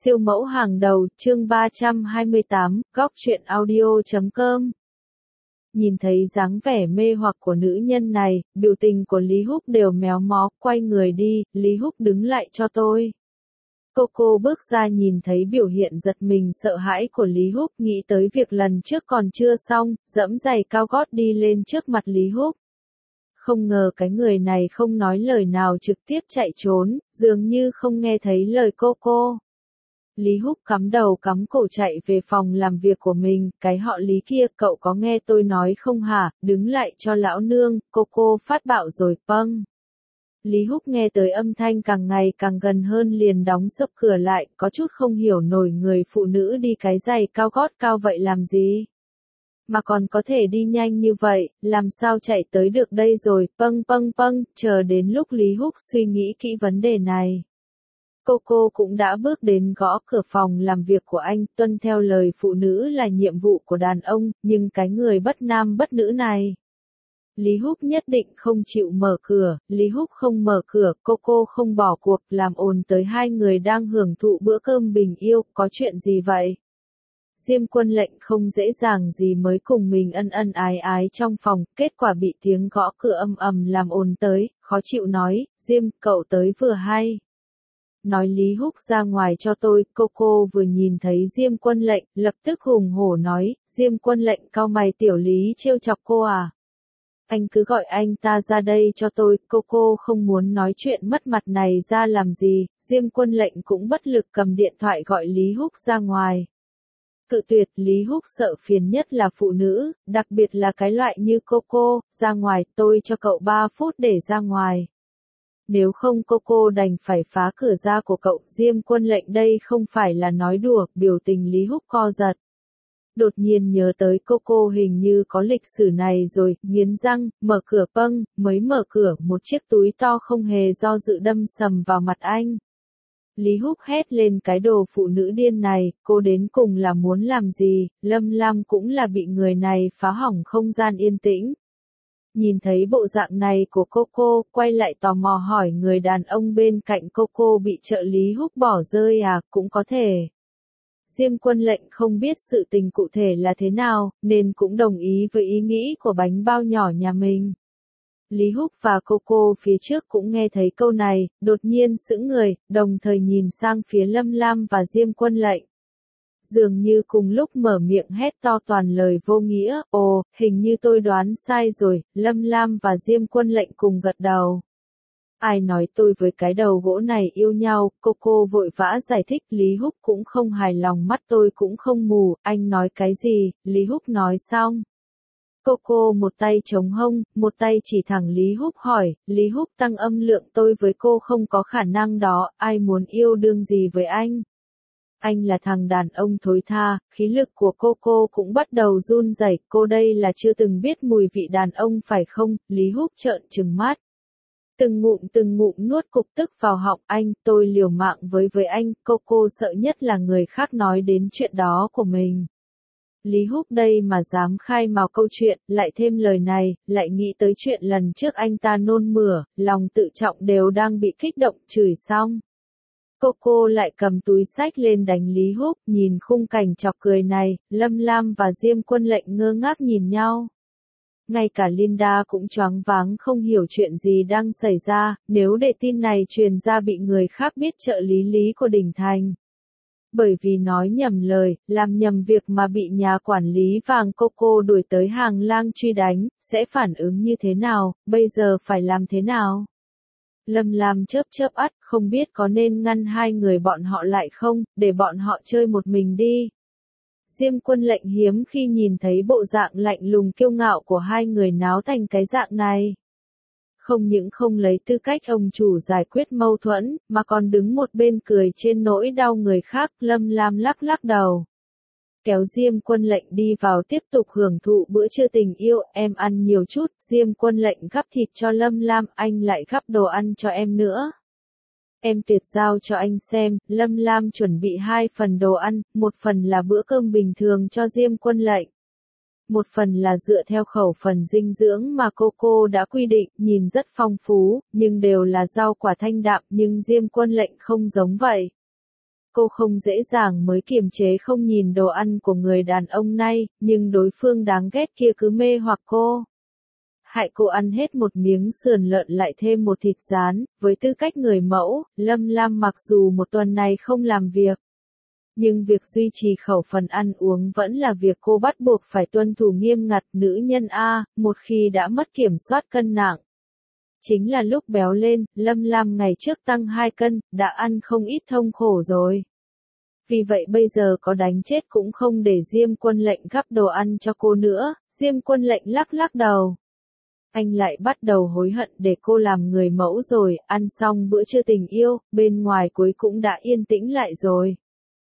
Siêu mẫu hàng đầu, chương 328, góc truyện audio.com. Nhìn thấy dáng vẻ mê hoặc của nữ nhân này, biểu tình của Lý Húc đều méo mó, quay người đi, Lý Húc đứng lại cho tôi. Cô bước ra nhìn thấy biểu hiện giật mình sợ hãi của Lý Húc, nghĩ tới việc lần trước còn chưa xong, dẫm giày cao gót đi lên trước mặt Lý Húc. Không ngờ cái người này không nói lời nào trực tiếp chạy trốn, dường như không nghe thấy lời cô. Lý Húc cắm đầu cắm cổ chạy về phòng làm việc của mình, cái họ Lý kia, cậu có nghe tôi nói không hả, đứng lại cho lão nương, cô phát bạo rồi, pâng. Lý Húc nghe tới âm thanh càng ngày càng gần hơn liền đóng sập cửa lại, có chút không hiểu nổi người phụ nữ đi cái giày cao gót cao vậy làm gì. Mà còn có thể đi nhanh như vậy, làm sao chạy tới được đây rồi, pâng, chờ đến lúc Lý Húc suy nghĩ kỹ vấn đề này. Cô cũng đã bước đến gõ cửa phòng làm việc của anh, tuân theo lời phụ nữ là nhiệm vụ của đàn ông, nhưng cái người bất nam bất nữ này. Lý Húc nhất định không chịu mở cửa, Lý Húc không mở cửa, cô không bỏ cuộc, làm ồn tới hai người đang hưởng thụ bữa cơm bình yêu, có chuyện gì vậy? Diêm Quân Lệnh không dễ dàng gì mới cùng mình ân ái trong phòng, kết quả bị tiếng gõ cửa ầm làm ồn tới, khó chịu nói, Diêm, cậu tới vừa hay. Nói Lý Húc ra ngoài cho tôi, cô vừa nhìn thấy Diêm Quân Lệnh, lập tức hùng hổ nói, Diêm Quân Lệnh cau mày, tiểu Lý trêu chọc cô à? Anh cứ gọi anh ta ra đây cho tôi, cô không muốn nói chuyện mất mặt này ra làm gì, Diêm Quân Lệnh cũng bất lực cầm điện thoại gọi Lý Húc ra ngoài. Cự tuyệt, Lý Húc sợ phiền nhất là phụ nữ, đặc biệt là cái loại như cô, ra ngoài, tôi cho cậu 3 phút để ra ngoài. Nếu không cô đành phải phá cửa ra của cậu, Diêm Quân Lệnh đây không phải là nói đùa, biểu tình Lý Húc co giật. Đột nhiên nhớ tới cô hình như có lịch sử này rồi, nghiến răng, mở cửa pâng, mới mở cửa, một chiếc túi to không hề do dự đâm sầm vào mặt anh. Lý Húc hét lên cái đồ phụ nữ điên này, cô đến cùng là muốn làm gì, Lâm Lam cũng là bị người này phá hỏng không gian yên tĩnh. Nhìn thấy bộ dạng này của cô, quay lại tò mò hỏi người đàn ông bên cạnh cô bị trợ lý Húc bỏ rơi à, cũng có thể. Diêm Quân Lệnh không biết sự tình cụ thể là thế nào, nên cũng đồng ý với ý nghĩ của bánh bao nhỏ nhà mình. Lý Húc và cô phía trước cũng nghe thấy câu này, đột nhiên sững người, đồng thời nhìn sang phía Lâm Lam và Diêm Quân Lệnh. Dường như cùng lúc mở miệng hét to toàn lời vô nghĩa, ồ, hình như tôi đoán sai rồi, Lâm Lam và Diêm Quân Lệnh cùng gật đầu. Ai nói tôi với cái đầu gỗ này yêu nhau, cô vội vã giải thích, Lý Húc cũng không hài lòng, mắt tôi cũng không mù, anh nói cái gì, Lý Húc nói xong. Cô một tay chống hông, một tay chỉ thẳng Lý Húc hỏi, Lý Húc tăng âm lượng, tôi với cô không có khả năng đó, ai muốn yêu đương gì với anh? Anh là thằng đàn ông thối tha, khí lực của cô cũng bắt đầu run rẩy, cô đây là chưa từng biết mùi vị đàn ông phải không? Lý Húc trợn trừng mắt. Từng ngụm nuốt cục tức vào họng anh, tôi liều mạng với anh, cô sợ nhất là người khác nói đến chuyện đó của mình. Lý Húc đây mà dám khai mào câu chuyện, lại thêm lời này, lại nghĩ tới chuyện lần trước anh ta nôn mửa, lòng tự trọng đều đang bị kích động, chửi xong. Cô lại cầm túi xách lên đánh Lý Húc, nhìn khung cảnh chọc cười này, Lâm Lam và Diêm Quân Lệnh ngơ ngác nhìn nhau. Ngay cả Linda cũng choáng váng không hiểu chuyện gì đang xảy ra, nếu để tin này truyền ra bị người khác biết trợ lý của Đỉnh Thành. Bởi vì nói nhầm lời, làm nhầm việc mà bị nhà quản lý vàng cô đuổi tới hàng lang truy đánh, sẽ phản ứng như thế nào, bây giờ phải làm thế nào? Lâm Lam chớp ắt, không biết có nên ngăn hai người bọn họ lại không, để bọn họ chơi một mình đi. Diêm Quân Lệnh hiếm khi nhìn thấy bộ dạng lạnh lùng kiêu ngạo của hai người náo thành cái dạng này. Không những không lấy tư cách ông chủ giải quyết mâu thuẫn, mà còn đứng một bên cười trên nỗi đau người khác, Lâm Lam lắc đầu. Kéo Diêm Quân Lệnh đi vào tiếp tục hưởng thụ bữa trưa tình yêu, em ăn nhiều chút, Diêm Quân Lệnh gắp thịt cho Lâm Lam, anh lại gắp đồ ăn cho em nữa. Em tuyệt giao cho anh xem, Lâm Lam chuẩn bị 2 phần đồ ăn, một phần là bữa cơm bình thường cho Diêm Quân Lệnh. Một phần là dựa theo khẩu phần dinh dưỡng mà cô đã quy định, nhìn rất phong phú, nhưng đều là rau quả thanh đạm, nhưng Diêm Quân Lệnh không giống vậy. Cô không dễ dàng mới kiềm chế không nhìn đồ ăn của người đàn ông này, nhưng đối phương đáng ghét kia cứ mê hoặc cô. Hại cô ăn hết một miếng sườn lợn lại thêm một thịt rán, với tư cách người mẫu, Lâm Lam mặc dù một tuần này không làm việc. Nhưng việc duy trì khẩu phần ăn uống vẫn là việc cô bắt buộc phải tuân thủ nghiêm ngặt. Nữ nhân A, một khi đã mất kiểm soát cân nặng. Chính là lúc béo lên, Lâm Lam ngày trước tăng 2 cân, đã ăn không ít thông khổ rồi. Vì vậy bây giờ có đánh chết cũng không để Diêm Quân Lệnh gắp đồ ăn cho cô nữa. Diêm Quân Lệnh lắc lắc đầu. Anh lại bắt đầu hối hận để cô làm người mẫu rồi, ăn xong bữa trưa tình yêu, bên ngoài cuối cũng đã yên tĩnh lại rồi.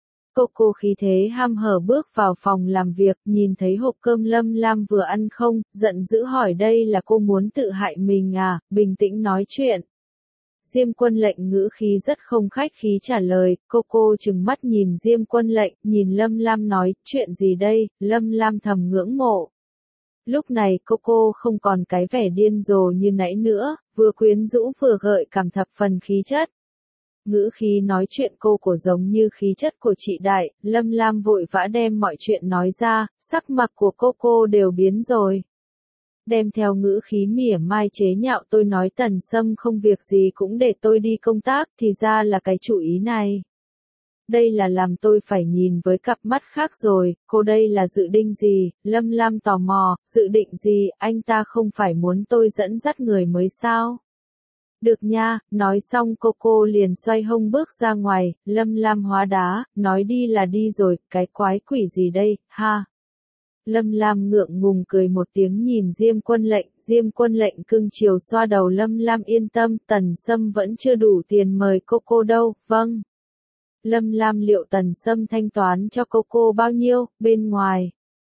Cô khí thế ham hở bước vào phòng làm việc, nhìn thấy hộp cơm Lâm Lam vừa ăn không, giận dữ hỏi đây là cô muốn tự hại mình à, bình tĩnh nói chuyện. Diêm Quân Lệnh ngữ khí rất không khách khí trả lời, cô trừng mắt nhìn Diêm Quân Lệnh, nhìn Lâm Lam nói, chuyện gì đây, Lâm Lam thầm ngưỡng mộ. Lúc này cô không còn cái vẻ điên rồ như nãy nữa, vừa quyến rũ vừa gợi cảm thập phần khí chất. Ngữ khí nói chuyện cô giống như khí chất của chị Đại, Lâm Lam vội vã đem mọi chuyện nói ra, sắc mặt của cô đều biến rồi. Đem theo ngữ khí mỉa mai chế nhạo tôi nói Tần Sâm không việc gì cũng để tôi đi công tác, thì ra là cái chủ ý này. Đây là làm tôi phải nhìn với cặp mắt khác rồi, cô đây là dự định gì, Lâm Lam tò mò, dự định gì, anh ta không phải muốn tôi dẫn dắt người mới sao? Được nha, nói xong cô liền xoay hông bước ra ngoài, Lâm Lam hóa đá, nói đi là đi rồi, cái quái quỷ gì đây, ha. Lâm Lam ngượng ngùng cười một tiếng nhìn Diêm Quân Lệnh cưng chiều xoa đầu Lâm Lam yên tâm, Tần Sâm vẫn chưa đủ tiền mời cô đâu, vâng. Lâm Lam liệu Tần Sâm thanh toán cho cô bao nhiêu, bên ngoài.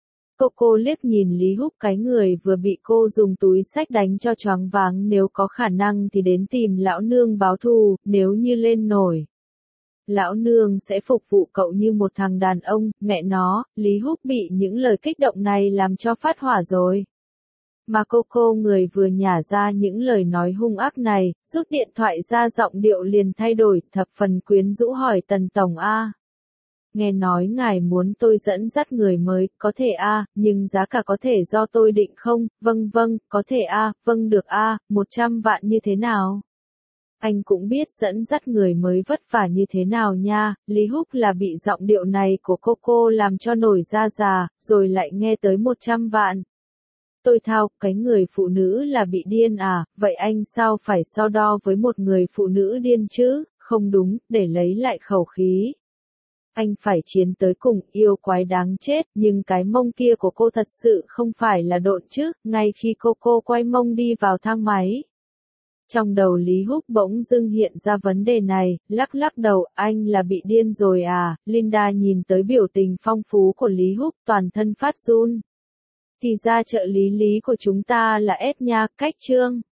Cô liếc nhìn Lý Húc cái người vừa bị cô dùng túi xách đánh cho choáng váng nếu có khả năng thì đến tìm lão nương báo thù, nếu như lên nổi. Lão nương sẽ phục vụ cậu như một thằng đàn ông, mẹ nó, Lý Húc bị những lời kích động này làm cho phát hỏa rồi. Mà cô người vừa nhả ra những lời nói hung ác này, rút điện thoại ra giọng điệu liền thay đổi, thập phần quyến rũ hỏi Tần Tổng A. Nghe nói ngài muốn tôi dẫn dắt người mới, có thể a, nhưng giá cả có thể do tôi định không, vâng, có thể a, vâng được a, 100 vạn như thế nào? Anh cũng biết dẫn dắt người mới vất vả như thế nào nha, Lý Húc là bị giọng điệu này của cô làm cho nổi da gà, rồi lại nghe tới 100 vạn. Tôi thao, cái người phụ nữ là bị điên à, vậy anh sao phải so đo với một người phụ nữ điên chứ, không đúng, để lấy lại khẩu khí. Anh phải chiến tới cùng, yêu quái đáng chết, nhưng cái mông kia của cô thật sự không phải là độn chứ, ngay khi cô quay mông đi vào thang máy. Trong đầu Lý Húc bỗng dưng hiện ra vấn đề này, lắc lắc đầu, anh là bị điên rồi à, Linda nhìn tới biểu tình phong phú của Lý Húc, toàn thân phát run. Thì ra trợ lý của chúng ta là S nha, cách chương.